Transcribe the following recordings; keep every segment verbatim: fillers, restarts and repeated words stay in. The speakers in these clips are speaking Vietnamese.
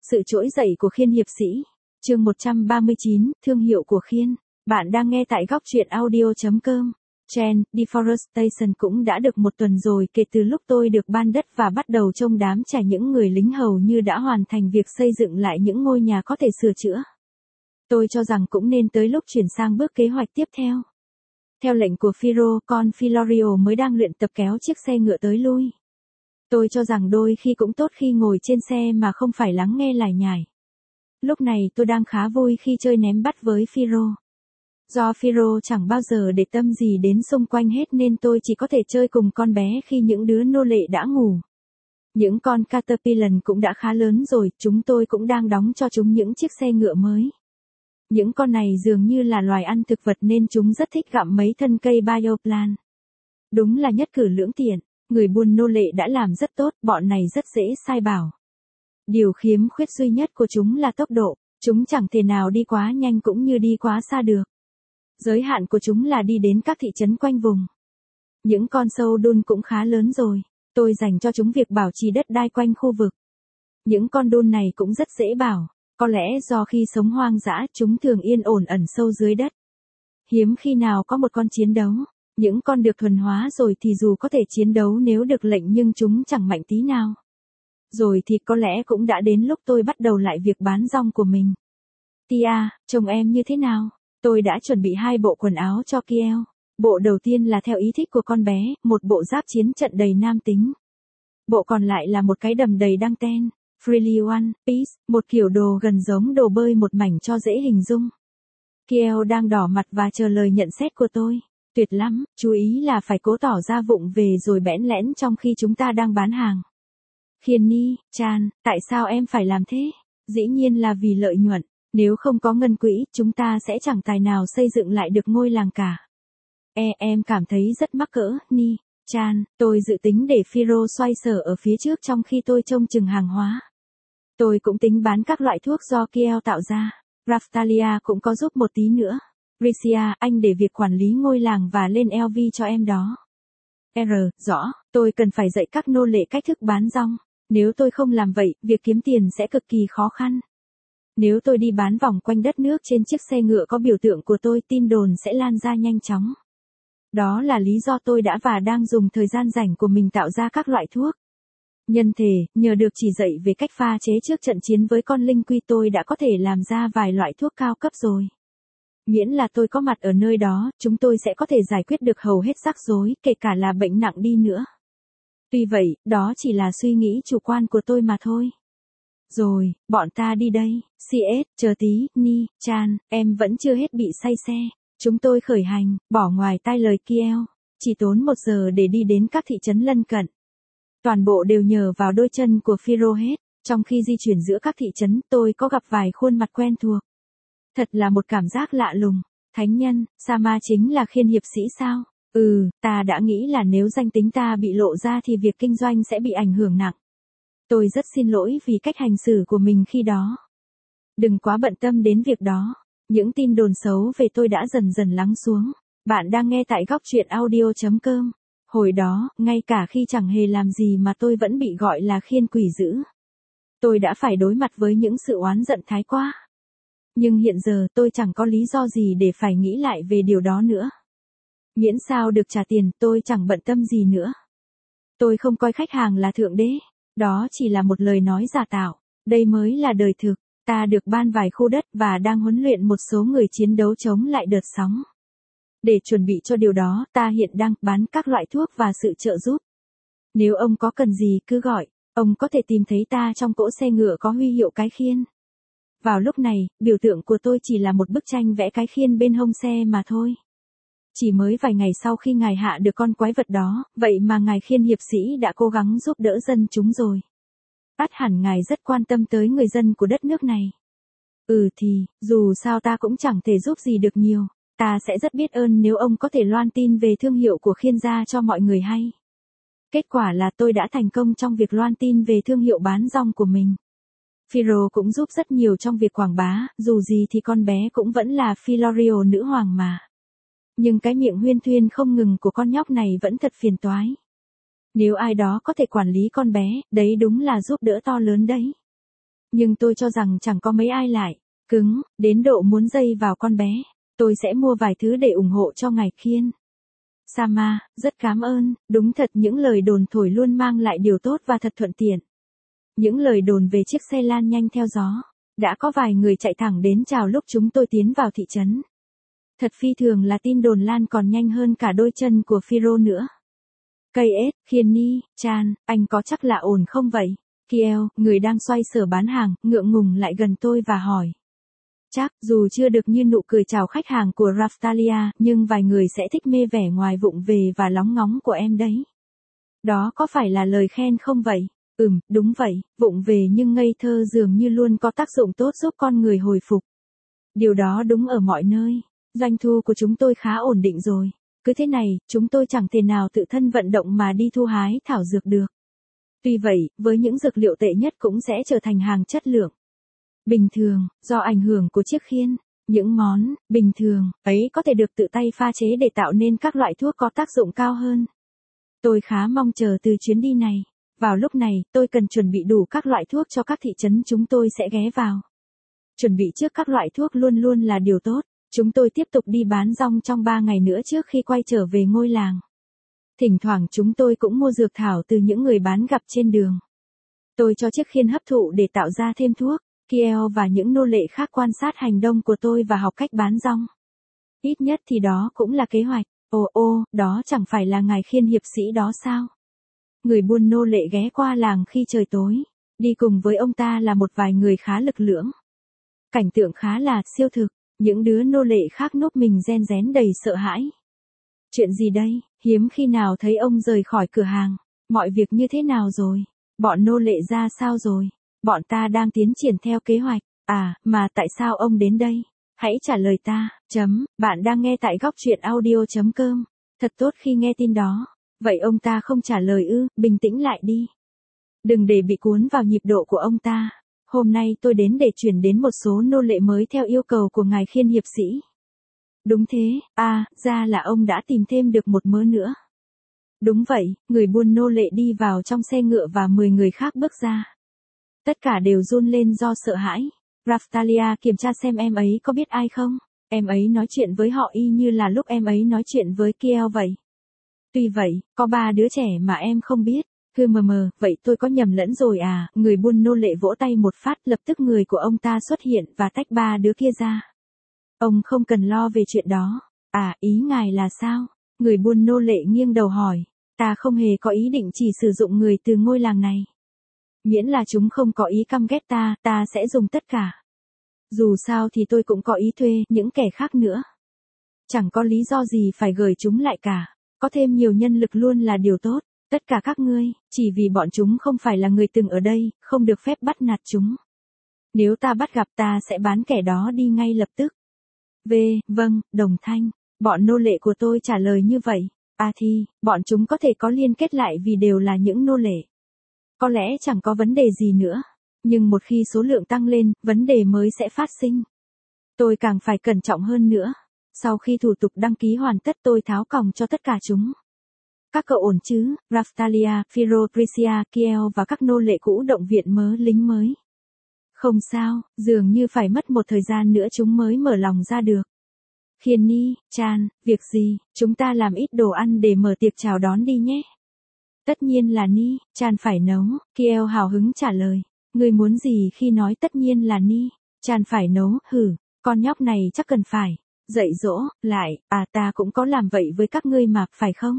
Sự trỗi dậy của Khiên hiệp sĩ. Chương một trăm ba mươi chín, thương hiệu của Khiên. Bạn đang nghe tại góc truyện audio chấm com. Trend Deforestation cũng đã được một tuần rồi kể từ lúc tôi được ban đất và bắt đầu trông đám trẻ những người lính hầu như đã hoàn thành việc xây dựng lại những ngôi nhà có thể sửa chữa. Tôi cho rằng cũng nên tới lúc chuyển sang bước kế hoạch tiếp theo. Theo lệnh của Firo, con Filorio mới đang luyện tập kéo chiếc xe ngựa tới lui. Tôi cho rằng đôi khi cũng tốt khi ngồi trên xe mà không phải lắng nghe lải nhải. Lúc này tôi đang khá vui khi chơi ném bắt với Firo. Do Firo chẳng bao giờ để tâm gì đến xung quanh hết nên tôi chỉ có thể chơi cùng con bé khi những đứa nô lệ đã ngủ. Những con Caterpillar cũng đã khá lớn rồi, chúng tôi cũng đang đóng cho chúng những chiếc xe ngựa mới. Những con này dường như là loài ăn thực vật nên chúng rất thích gặm mấy thân cây bioplan. Đúng là nhất cử lưỡng tiện, người buôn nô lệ đã làm rất tốt, bọn này rất dễ sai bảo. Điều khiếm khuyết duy nhất của chúng là tốc độ, chúng chẳng thể nào đi quá nhanh cũng như đi quá xa được. Giới hạn của chúng là đi đến các thị trấn quanh vùng. Những con sâu đun cũng khá lớn rồi, tôi dành cho chúng việc bảo trì đất đai quanh khu vực. Những con đun này cũng rất dễ bảo, có lẽ do khi sống hoang dã chúng thường yên ổn ẩn sâu dưới đất. Hiếm khi nào có một con chiến đấu, những con được thuần hóa rồi thì dù có thể chiến đấu nếu được lệnh nhưng chúng chẳng mạnh tí nào. Rồi thì có lẽ cũng đã đến lúc tôi bắt đầu lại việc bán rong của mình. Tia, trông em như thế nào? Tôi đã chuẩn bị hai bộ quần áo cho Kiel. Bộ đầu tiên là theo ý thích của con bé, một bộ giáp chiến trận đầy nam tính. Bộ còn lại là một cái đầm đầy đăng ten, frilly one piece, một kiểu đồ gần giống đồ bơi một mảnh cho dễ hình dung. Kiel đang đỏ mặt và chờ lời nhận xét của tôi. Tuyệt lắm, chú ý là phải cố tỏ ra vụng về rồi bẽn lẽn trong khi chúng ta đang bán hàng. Khiên Ni, Chan, tại sao em phải làm thế? Dĩ nhiên là vì lợi nhuận. Nếu không có ngân quỹ, chúng ta sẽ chẳng tài nào xây dựng lại được ngôi làng cả. E, em cảm thấy rất mắc cỡ, Ni, Chan, tôi dự tính để Firo xoay sở ở phía trước trong khi tôi trông chừng hàng hóa. Tôi cũng tính bán các loại thuốc do Kiel tạo ra. Raftalia cũng có giúp một tí nữa. Ricia, anh để việc quản lý ngôi làng và lên lờ vê cho em đó. R, rõ, tôi cần phải dạy các nô lệ cách thức bán rong. Nếu tôi không làm vậy, việc kiếm tiền sẽ cực kỳ khó khăn. Nếu tôi đi bán vòng quanh đất nước trên chiếc xe ngựa có biểu tượng của tôi, tin đồn sẽ lan ra nhanh chóng. Đó là lý do tôi đã và đang dùng thời gian rảnh của mình tạo ra các loại thuốc. Nhân thể, nhờ được chỉ dạy về cách pha chế trước trận chiến với con linh quy tôi đã có thể làm ra vài loại thuốc cao cấp rồi. Miễn là tôi có mặt ở nơi đó, chúng tôi sẽ có thể giải quyết được hầu hết rắc rối, kể cả là bệnh nặng đi nữa. Tuy vậy, đó chỉ là suy nghĩ chủ quan của tôi mà thôi. Rồi, bọn ta đi đây, xê ét, chờ tí, Ni, Chan, em vẫn chưa hết bị say xe. Chúng tôi khởi hành, bỏ ngoài tai lời Kiel, chỉ tốn một giờ để đi đến các thị trấn lân cận. Toàn bộ đều nhờ vào đôi chân của Firo hết, trong khi di chuyển giữa các thị trấn tôi có gặp vài khuôn mặt quen thuộc. Thật là một cảm giác lạ lùng. Thánh nhân, Sama chính là Khiên hiệp sĩ sao? Ừ, ta đã nghĩ là nếu danh tính ta bị lộ ra thì việc kinh doanh sẽ bị ảnh hưởng nặng. Tôi rất xin lỗi vì cách hành xử của mình khi đó. Đừng quá bận tâm đến việc đó. Những tin đồn xấu về tôi đã dần dần lắng xuống. Bạn đang nghe tại góc truyện audio chấm com. Hồi đó, ngay cả khi chẳng hề làm gì mà tôi vẫn bị gọi là khiên quỷ dữ. Tôi đã phải đối mặt với những sự oán giận thái quá. Nhưng hiện giờ tôi chẳng có lý do gì để phải nghĩ lại về điều đó nữa. Miễn sao được trả tiền, tôi chẳng bận tâm gì nữa. Tôi không coi khách hàng là thượng đế. Đó chỉ là một lời nói giả tạo. Đây mới là đời thực. Ta được ban vài khu đất và đang huấn luyện một số người chiến đấu chống lại đợt sóng. Để chuẩn bị cho điều đó, ta hiện đang bán các loại thuốc và sự trợ giúp. Nếu ông có cần gì cứ gọi, ông có thể tìm thấy ta trong cỗ xe ngựa có huy hiệu cái khiên. Vào lúc này, biểu tượng của tôi chỉ là một bức tranh vẽ cái khiên bên hông xe mà thôi. Chỉ mới vài ngày sau khi ngài hạ được con quái vật đó, vậy mà ngài Khiên hiệp sĩ đã cố gắng giúp đỡ dân chúng rồi. Ắt hẳn ngài rất quan tâm tới người dân của đất nước này. Ừ thì, dù sao ta cũng chẳng thể giúp gì được nhiều, ta sẽ rất biết ơn nếu ông có thể loan tin về thương hiệu của Khiên gia cho mọi người hay. Kết quả là tôi đã thành công trong việc loan tin về thương hiệu bán rong của mình. Firo cũng giúp rất nhiều trong việc quảng bá, dù gì thì con bé cũng vẫn là Filorio nữ hoàng mà. Nhưng cái miệng huyên thuyên không ngừng của con nhóc này vẫn thật phiền toái. Nếu ai đó có thể quản lý con bé, đấy đúng là giúp đỡ to lớn đấy. Nhưng tôi cho rằng chẳng có mấy ai lại cứng đến độ muốn dây vào con bé. Tôi sẽ mua vài thứ để ủng hộ cho ngài Khiên. Sama, rất cảm ơn, đúng thật những lời đồn thổi luôn mang lại điều tốt và thật thuận tiện. Những lời đồn về chiếc xe lan nhanh theo gió. Đã có vài người chạy thẳng đến chào lúc chúng tôi tiến vào thị trấn. Thật phi thường là tin đồn lan còn nhanh hơn cả đôi chân của Phiro nữa. Cây ết, Khiên Ni, Chan, anh có chắc là ổn không vậy? Kiel, người đang xoay sở bán hàng, ngượng ngùng lại gần tôi và hỏi. Chắc, dù chưa được như nụ cười chào khách hàng của Raftalia, nhưng vài người sẽ thích mê vẻ ngoài vụng về và lóng ngóng của em đấy. Đó có phải là lời khen không vậy? Ừm, đúng vậy, vụng về nhưng ngây thơ dường như luôn có tác dụng tốt giúp con người hồi phục. Điều đó đúng ở mọi nơi. Doanh thu của chúng tôi khá ổn định rồi. Cứ thế này, chúng tôi chẳng thể nào tự thân vận động mà đi thu hái thảo dược được. Tuy vậy, với những dược liệu tệ nhất cũng sẽ trở thành hàng chất lượng. Bình thường, do ảnh hưởng của chiếc khiên, những món bình thường ấy có thể được tự tay pha chế để tạo nên các loại thuốc có tác dụng cao hơn. Tôi khá mong chờ từ chuyến đi này. Vào lúc này, tôi cần chuẩn bị đủ các loại thuốc cho các thị trấn chúng tôi sẽ ghé vào. Chuẩn bị trước các loại thuốc luôn luôn là điều tốt. Chúng tôi tiếp tục đi bán rong trong ba ngày nữa trước khi quay trở về ngôi làng. Thỉnh thoảng chúng tôi cũng mua dược thảo từ những người bán gặp trên đường. Tôi cho chiếc khiên hấp thụ để tạo ra thêm thuốc. Kiel và những nô lệ khác quan sát hành động của tôi và học cách bán rong. Ít nhất thì đó cũng là kế hoạch. Ồ ô, đó chẳng phải là ngài Khiên hiệp sĩ đó sao? Người buôn nô lệ ghé qua làng khi trời tối. Đi cùng với ông ta là một vài người khá lực lưỡng. Cảnh tượng khá là siêu thực. Những đứa nô lệ khác núp mình ren rén đầy sợ hãi. Chuyện gì đây? Hiếm khi nào thấy ông rời khỏi cửa hàng. Mọi việc như thế nào rồi? Bọn nô lệ ra sao rồi? Bọn ta đang tiến triển theo kế hoạch. À, mà tại sao ông đến đây? Hãy trả lời ta. Chấm, bạn đang nghe tại góc truyện audio chấm com. Thật tốt khi nghe tin đó. Vậy ông ta không trả lời ư, bình tĩnh lại đi. Đừng để bị cuốn vào nhịp độ của ông ta. Hôm nay tôi đến để chuyển đến một số nô lệ mới theo yêu cầu của ngài Khiên hiệp sĩ. Đúng thế, à, ra là ông đã tìm thêm được một mớ nữa. Đúng vậy, người buôn nô lệ đi vào trong xe ngựa và mười người khác bước ra. Tất cả đều run lên do sợ hãi. Raftalia kiểm tra xem em ấy có biết ai không. Em ấy nói chuyện với họ y như là lúc em ấy nói chuyện với Kiel vậy. Tuy vậy, có ba đứa trẻ mà em không biết. Hừ mờ mờ, vậy tôi có nhầm lẫn rồi à, người buôn nô lệ vỗ tay một phát, lập tức người của ông ta xuất hiện và tách ba đứa kia ra. Ông không cần lo về chuyện đó. À, ý ngài là sao? Người buôn nô lệ nghiêng đầu hỏi. Ta không hề có ý định chỉ sử dụng người từ ngôi làng này. Miễn là chúng không có ý căm ghét ta, ta sẽ dùng tất cả. Dù sao thì tôi cũng có ý thuê những kẻ khác nữa. Chẳng có lý do gì phải gửi chúng lại cả. Có thêm nhiều nhân lực luôn là điều tốt. Tất cả các ngươi, chỉ vì bọn chúng không phải là người từng ở đây, không được phép bắt nạt chúng. Nếu ta bắt gặp ta sẽ bán kẻ đó đi ngay lập tức. V, vâng, đồng thanh. Bọn nô lệ của tôi trả lời như vậy. À thì, bọn chúng có thể có liên kết lại vì đều là những nô lệ. Có lẽ chẳng có vấn đề gì nữa. Nhưng một khi số lượng tăng lên, vấn đề mới sẽ phát sinh. Tôi càng phải cẩn trọng hơn nữa. Sau khi thủ tục đăng ký hoàn tất tôi tháo còng cho tất cả chúng. Các cậu ổn chứ, Raftalia, Phiro, Prisia, Kiel và các nô lệ cũ động viện mớ lính mới. Không sao, dường như phải mất một thời gian nữa chúng mới mở lòng ra được. Khiên Ni, Chan, việc gì, chúng ta làm ít đồ ăn để mở tiệc chào đón đi nhé. Tất nhiên là Ni, Chan phải nấu, Kiel hào hứng trả lời. Người muốn gì khi nói tất nhiên là Ni, Chan phải nấu, hử, con nhóc này chắc cần phải. Dạy dỗ, lại, à ta cũng có làm vậy với các ngươi mà, phải không?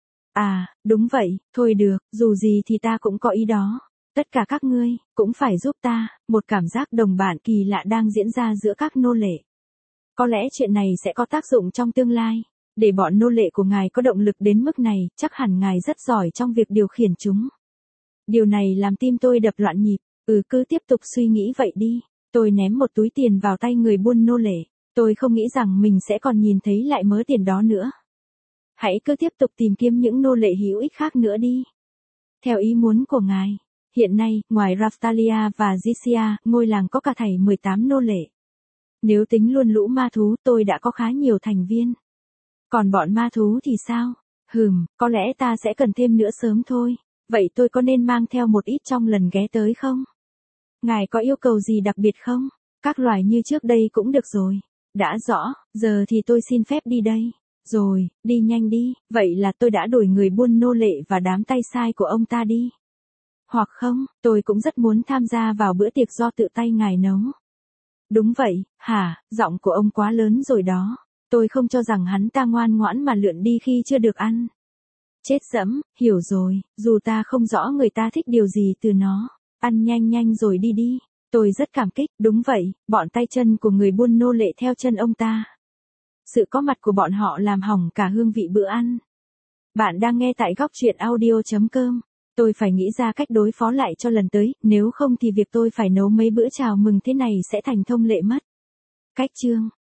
À, đúng vậy, thôi được, dù gì thì ta cũng có ý đó. Tất cả các ngươi, cũng phải giúp ta, một cảm giác đồng bạn kỳ lạ đang diễn ra giữa các nô lệ. Có lẽ chuyện này sẽ có tác dụng trong tương lai. Để bọn nô lệ của ngài có động lực đến mức này, chắc hẳn ngài rất giỏi trong việc điều khiển chúng. Điều này làm tim tôi đập loạn nhịp, ừ cứ tiếp tục suy nghĩ vậy đi. Tôi ném một túi tiền vào tay người buôn nô lệ. Tôi không nghĩ rằng mình sẽ còn nhìn thấy lại mớ tiền đó nữa. Hãy cứ tiếp tục tìm kiếm những nô lệ hữu ích khác nữa đi. Theo ý muốn của ngài, hiện nay, ngoài Raftalia và Zisia, ngôi làng có cả thảy mười tám nô lệ. Nếu tính luôn lũ ma thú tôi đã có khá nhiều thành viên. Còn bọn ma thú thì sao? Hừm, có lẽ ta sẽ cần thêm nữa sớm thôi. Vậy tôi có nên mang theo một ít trong lần ghé tới không? Ngài có yêu cầu gì đặc biệt không? Các loại như trước đây cũng được rồi. Đã rõ, giờ thì tôi xin phép đi đây. Rồi, đi nhanh đi, vậy là tôi đã đuổi người buôn nô lệ và đám tay sai của ông ta đi. Hoặc không, tôi cũng rất muốn tham gia vào bữa tiệc do tự tay ngài nấu. Đúng vậy, hả, giọng của ông quá lớn rồi đó. Tôi không cho rằng hắn ta ngoan ngoãn mà lượn đi khi chưa được ăn. Chết dẫm, hiểu rồi, dù ta không rõ người ta thích điều gì từ nó. Ăn nhanh nhanh rồi đi đi. Tôi rất cảm kích, đúng vậy, bọn tay chân của người buôn nô lệ theo chân ông ta. Sự có mặt của bọn họ làm hỏng cả hương vị bữa ăn. Bạn đang nghe tại góc truyện audio.com. Tôi phải nghĩ ra cách đối phó lại cho lần tới, nếu không thì việc tôi phải nấu mấy bữa chào mừng thế này sẽ thành thông lệ mất. Cách chương